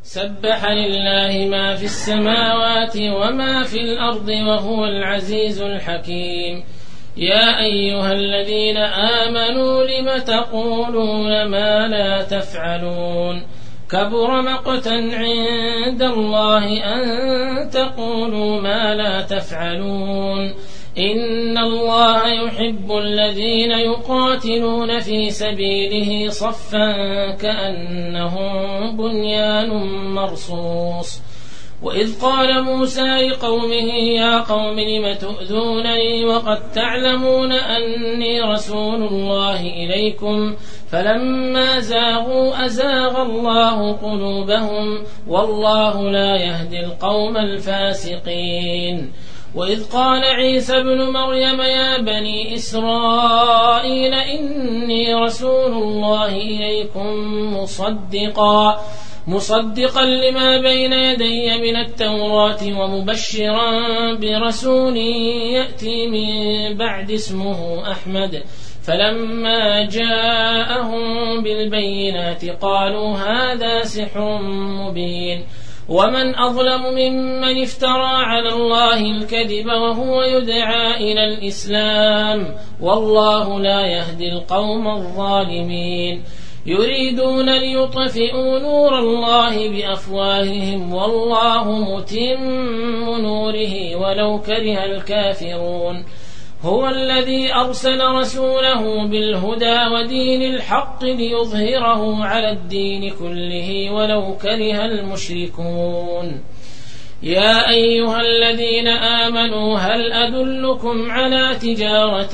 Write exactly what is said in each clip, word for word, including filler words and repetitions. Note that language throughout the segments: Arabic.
سبح لله ما في السماوات وما في الأرض وهو العزيز الحكيم. يا أيها الذين آمنوا لم تقولون ما لا تفعلون كبر مقتا عند الله أن تقولوا ما لا تفعلون إن الله يحب الذين يقاتلون في سبيله صفا كأنهم بنيان مرصوص. وإذ قال موسى لقومه يا قوم لم تؤذونني وقد تعلمون أني رسول الله إليكم فلما زاغوا أزاغ الله قلوبهم والله لا يهدي القوم الفاسقين. وإذ قال عيسى ابن مريم يا بني إسرائيل إني رسول الله إليكم مصدقا مصدقا لما بين يدي من التوراة ومبشرا برسول يأتي من بعد اسمه أحمد. فلما جاءهم بالبينات قالوا هذا سحر مبين. ومن أظلم ممن افترى على الله الكذب وهو يدعى إلى الإسلام والله لا يهدي القوم الظالمين. يريدون ليطفئوا نور الله بأفواههم والله متم نوره ولو كره الكافرون. هو الذي أرسل رسوله بالهدى ودين الحق ليظهره على الدين كله ولو كره المشركون. يا أيها الذين آمنوا هل أدلكم على تجارة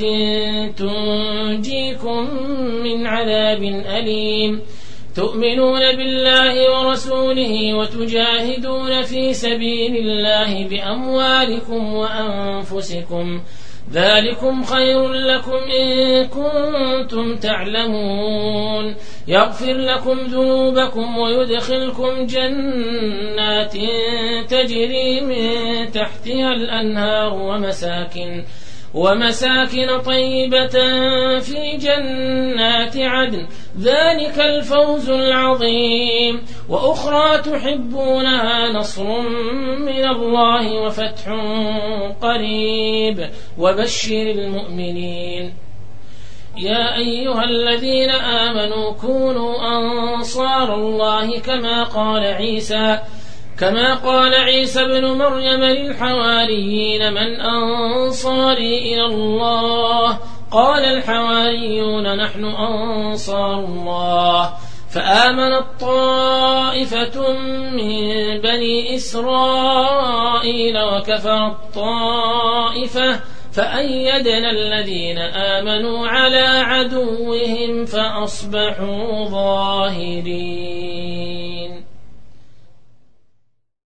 تنجيكم من عذاب أليم تؤمنون بالله ورسوله وتجاهدون في سبيل الله بأموالكم وأنفسكم ذلكم خير لكم إن كنتم تعلمون. يغفر لكم ذنوبكم ويدخلكم جنات تجري من تحتها الأنهار ومساكن ومساكن طيبة في جنات عدن ذلك الفوز العظيم. وأخرى تحبونها نصر من الله وفتح قريب وبشر المؤمنين. يا أيها الذين آمنوا كونوا أنصار الله كما قال عيسى كما قال عيسى بن مريم للحواريين من أنصاري إلى الله قال الحواريون نحن أنصار الله. فآمنت طائفة من بني إسرائيل وكفرت طائفة فأيدنا الذين آمنوا على عدوهم فأصبحوا ظاهرين.